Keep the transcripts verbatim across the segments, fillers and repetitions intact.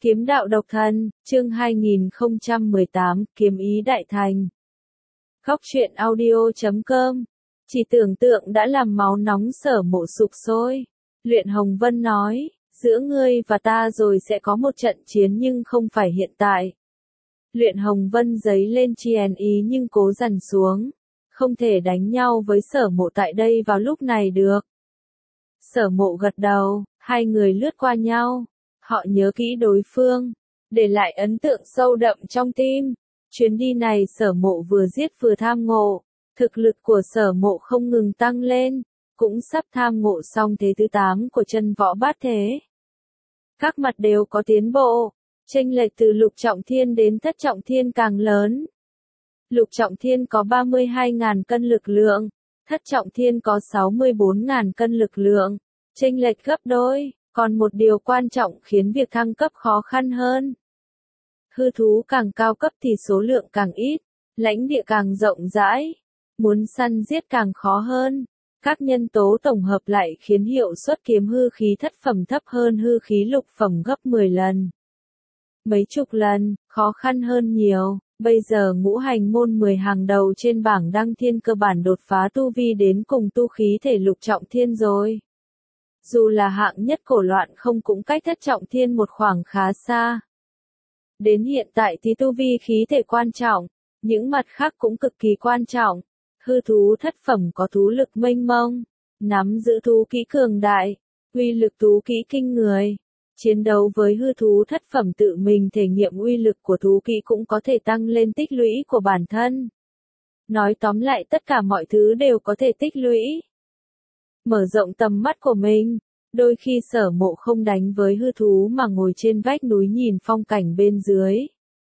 Kiếm đạo độc thân, chương hai nghìn không trăm mười tám, kiếm ý đại thành. Góc truyện audio chấm com. Chỉ tưởng tượng đã làm máu nóng Sở Mộ sục sôi. Luyện Hồng Vân nói, giữa ngươi và ta rồi sẽ có một trận chiến nhưng không phải hiện tại. Luyện Hồng Vân giấy lên chien ý nhưng cố dằn xuống. Không thể đánh nhau với Sở Mộ tại đây vào lúc này được. Sở Mộ gật đầu, hai người lướt qua nhau. Họ nhớ kỹ đối phương, để lại ấn tượng sâu đậm trong tim. Chuyến đi này Sở Mộ vừa giết vừa tham ngộ, thực lực của Sở Mộ không ngừng tăng lên, cũng sắp tham ngộ xong thế thứ tám của chân võ bát thế. Các mặt đều có tiến bộ, chênh lệch từ lục trọng thiên đến thất trọng thiên càng lớn. Lục trọng thiên có ba mươi hai nghìn cân lực lượng, thất trọng thiên có sáu mươi bốn nghìn cân lực lượng, chênh lệch gấp đôi. Còn một điều quan trọng khiến việc thăng cấp khó khăn hơn. Hư thú càng cao cấp thì số lượng càng ít, lãnh địa càng rộng rãi, muốn săn giết càng khó hơn. Các nhân tố tổng hợp lại khiến hiệu suất kiếm hư khí thất phẩm thấp hơn hư khí lục phẩm gấp mười lần. Mấy chục lần, khó khăn hơn nhiều. Bây giờ ngũ hành môn mười hàng đầu trên bảng đăng thiên cơ bản đột phá tu vi đến cùng tu khí thể lục trọng thiên rồi. Dù là hạng nhất cổ loạn không cũng cách thất trọng thiên một khoảng khá xa. Đến hiện tại thì tu vi khí thể quan trọng, những mặt khác cũng cực kỳ quan trọng. Hư thú thất phẩm có thú lực mênh mông, nắm giữ thú kỹ cường đại, uy lực thú kỹ kinh người. Chiến đấu với hư thú thất phẩm tự mình thể nghiệm uy lực của thú kỹ cũng có thể tăng lên tích lũy của bản thân. Nói tóm lại tất cả mọi thứ đều có thể tích lũy. Mở rộng tầm mắt của mình, đôi khi Sở Mộ không đánh với hư thú mà ngồi trên vách núi nhìn phong cảnh bên dưới.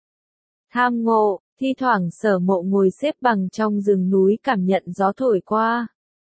Tham ngộ, thi thoảng Sở Mộ ngồi xếp bằng trong rừng núi cảm nhận gió thổi qua.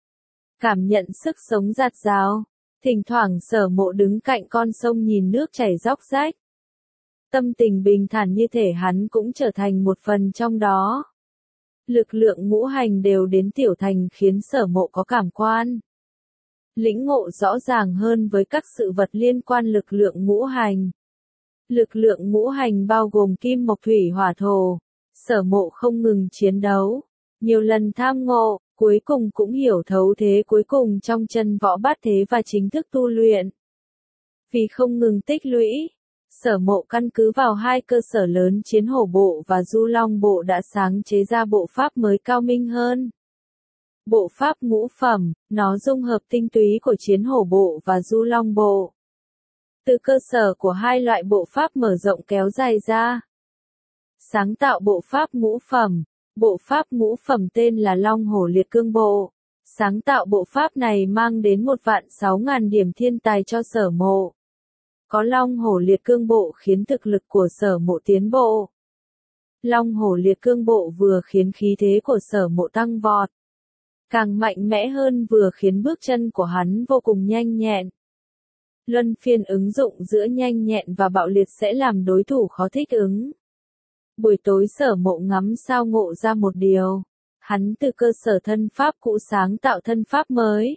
Cảm nhận sức sống dạt dào, thỉnh thoảng Sở Mộ đứng cạnh con sông nhìn nước chảy róc rách. Tâm tình bình thản như thể hắn cũng trở thành một phần trong đó. Lực lượng ngũ hành đều đến tiểu thành khiến Sở Mộ có cảm quan. Lĩnh ngộ rõ ràng hơn với các sự vật liên quan lực lượng ngũ hành. Lực lượng ngũ hành bao gồm kim mộc thủy hỏa thổ. Sở Mộ không ngừng chiến đấu, nhiều lần tham ngộ, cuối cùng cũng hiểu thấu thế cuối cùng trong chân võ bát thế và chính thức tu luyện. Vì không ngừng tích lũy, Sở Mộ căn cứ vào hai cơ sở lớn Chiến Hổ Bộ và Du Long Bộ đã sáng chế ra bộ pháp mới cao minh hơn. Bộ pháp ngũ phẩm, nó dung hợp tinh túy của Chiến Hổ Bộ và Du Long Bộ. Từ cơ sở của hai loại bộ pháp mở rộng kéo dài ra. Sáng tạo bộ pháp ngũ phẩm, bộ pháp ngũ phẩm tên là Long Hổ Liệt Cương Bộ. Sáng tạo bộ pháp này mang đến một vạn sáu ngàn điểm thiên tài cho Sở Mộ. Có Long Hổ Liệt Cương Bộ khiến thực lực của Sở Mộ tiến bộ. Long Hổ Liệt Cương Bộ vừa khiến khí thế của Sở Mộ tăng vọt. Càng mạnh mẽ hơn vừa khiến bước chân của hắn vô cùng nhanh nhẹn. Luân phiên ứng dụng giữa nhanh nhẹn và bạo liệt sẽ làm đối thủ khó thích ứng. Buổi tối Sở Mộ ngắm sao ngộ ra một điều. Hắn từ cơ sở thân pháp cũ sáng tạo thân pháp mới.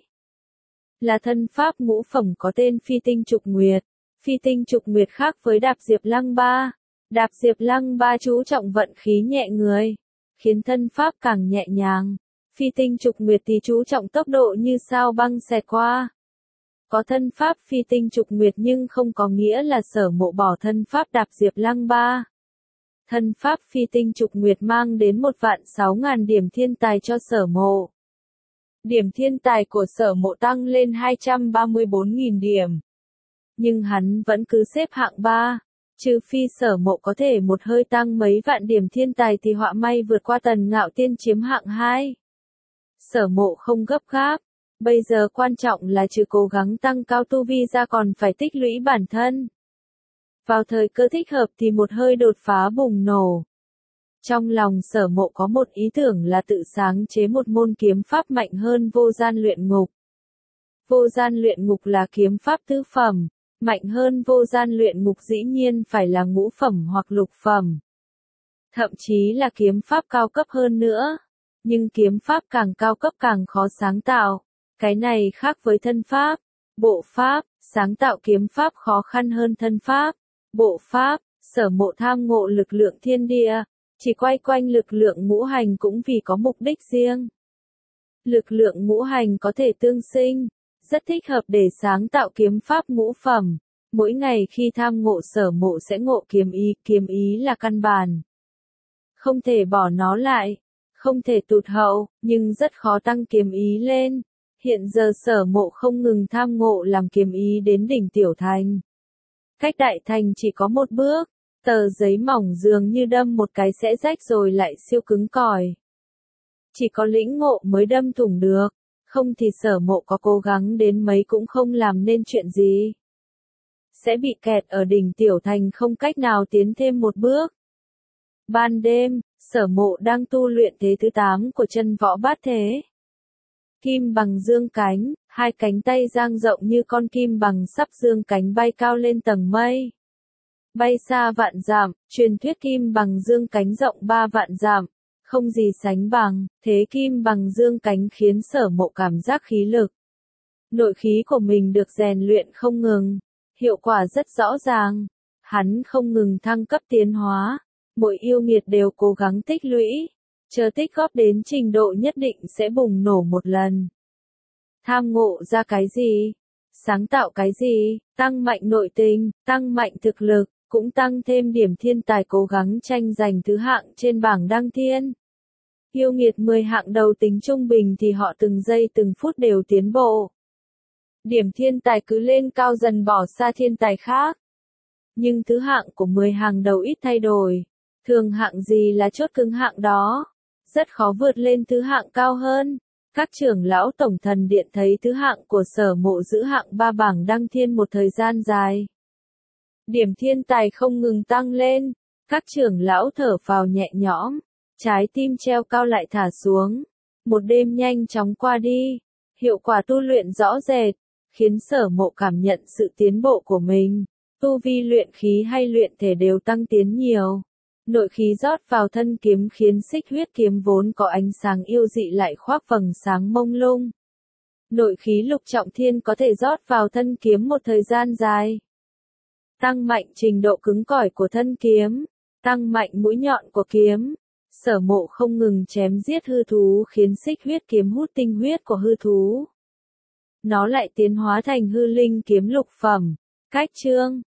Là thân pháp ngũ phẩm có tên Phi Tinh Trục Nguyệt. Phi Tinh Trục Nguyệt khác với Đạp Diệp Lăng Ba. Đạp Diệp Lăng Ba chú trọng vận khí nhẹ người, khiến thân pháp càng nhẹ nhàng. Phi Tinh Trục Nguyệt thì chú trọng tốc độ như sao băng xẹt qua. Có thân pháp Phi Tinh Trục Nguyệt nhưng không có nghĩa là Sở Mộ bỏ thân pháp Đạp Diệp Lăng Ba. Thân pháp Phi Tinh Trục Nguyệt mang đến một vạn sáu ngàn điểm thiên tài cho Sở Mộ. Điểm thiên tài của Sở Mộ tăng lên hai trăm ba mươi bốn nghìn điểm. Nhưng hắn vẫn cứ xếp hạng ba. Trừ phi Sở Mộ có thể một hơi tăng mấy vạn điểm thiên tài thì họa may vượt qua Tần Ngạo Tiên chiếm hạng hai. Sở Mộ không gấp gáp. Bây giờ quan trọng là trừ cố gắng tăng cao tu vi ra còn phải tích lũy bản thân. Vào thời cơ thích hợp thì một hơi đột phá bùng nổ. Trong lòng Sở Mộ có một ý tưởng là tự sáng chế một môn kiếm pháp mạnh hơn vô gian luyện ngục. Vô gian luyện ngục là kiếm pháp tứ phẩm, mạnh hơn vô gian luyện ngục dĩ nhiên phải là ngũ phẩm hoặc lục phẩm. Thậm chí là kiếm pháp cao cấp hơn nữa. Nhưng kiếm pháp càng cao cấp càng khó sáng tạo. Cái này khác với thân pháp, bộ pháp, sáng tạo kiếm pháp khó khăn hơn thân pháp. Bộ pháp, Sở Mộ tham ngộ lực lượng thiên địa, chỉ quay quanh lực lượng ngũ hành cũng vì có mục đích riêng. Lực lượng ngũ hành có thể tương sinh, rất thích hợp để sáng tạo kiếm pháp ngũ phẩm. Mỗi ngày khi tham ngộ Sở Mộ sẽ ngộ kiếm ý, kiếm ý là căn bản. Không thể bỏ nó lại, không thể tụt hậu, nhưng rất khó tăng kiếm ý lên. Hiện giờ Sở Mộ không ngừng tham ngộ làm kiếm ý đến đỉnh tiểu thành. Cách đại thành chỉ có một bước, tờ giấy mỏng dường như đâm một cái sẽ rách rồi lại siêu cứng cỏi. Chỉ có lĩnh ngộ mới đâm thủng được, không thì Sở Mộ có cố gắng đến mấy cũng không làm nên chuyện gì. Sẽ bị kẹt ở đỉnh tiểu thành không cách nào tiến thêm một bước. Ban đêm, Sở Mộ đang tu luyện thế thứ tám của chân võ bát thế. Kim bằng dương cánh, hai cánh tay dang rộng như con kim bằng sắp dương cánh bay cao lên tầng mây. Bay xa vạn dặm, truyền thuyết kim bằng dương cánh rộng ba vạn dặm, không gì sánh bằng, thế kim bằng dương cánh khiến Sở Mộ cảm giác khí lực. Nội khí của mình được rèn luyện không ngừng, hiệu quả rất rõ ràng, hắn không ngừng thăng cấp tiến hóa, mỗi yêu nghiệt đều cố gắng tích lũy, chờ tích góp đến trình độ nhất định sẽ bùng nổ một lần. Tham ngộ ra cái gì? Sáng tạo cái gì? Tăng mạnh nội tình, tăng mạnh thực lực, cũng tăng thêm điểm thiên tài cố gắng tranh giành thứ hạng trên bảng đăng thiên. Yêu nghiệt mười hạng đầu tính trung bình thì họ từng giây từng phút đều tiến bộ. Điểm thiên tài cứ lên cao dần bỏ xa thiên tài khác. Nhưng thứ hạng của mười hàng đầu ít thay đổi. Thường hạng gì là chốt cứng hạng đó. Rất khó vượt lên thứ hạng cao hơn. Các trưởng lão tổng thần điện thấy thứ hạng của Sở Mộ giữ hạng ba bảng đăng thiên một thời gian dài. Điểm thiên tài không ngừng tăng lên. Các trưởng lão thở phào nhẹ nhõm. Trái tim treo cao lại thả xuống. Một đêm nhanh chóng qua đi. Hiệu quả tu luyện rõ rệt. Khiến Sở Mộ cảm nhận sự tiến bộ của mình. Tu vi luyện khí hay luyện thể đều tăng tiến nhiều. Nội khí rót vào thân kiếm khiến xích huyết kiếm vốn có ánh sáng yêu dị lại khoác vầng sáng mông lung. Nội khí lục trọng thiên có thể rót vào thân kiếm một thời gian dài. Tăng mạnh trình độ cứng cỏi của thân kiếm. Tăng mạnh mũi nhọn của kiếm. Sở Mộ không ngừng chém giết hư thú khiến xích huyết kiếm hút tinh huyết của hư thú. Nó lại tiến hóa thành hư linh kiếm lục phẩm. Cách chương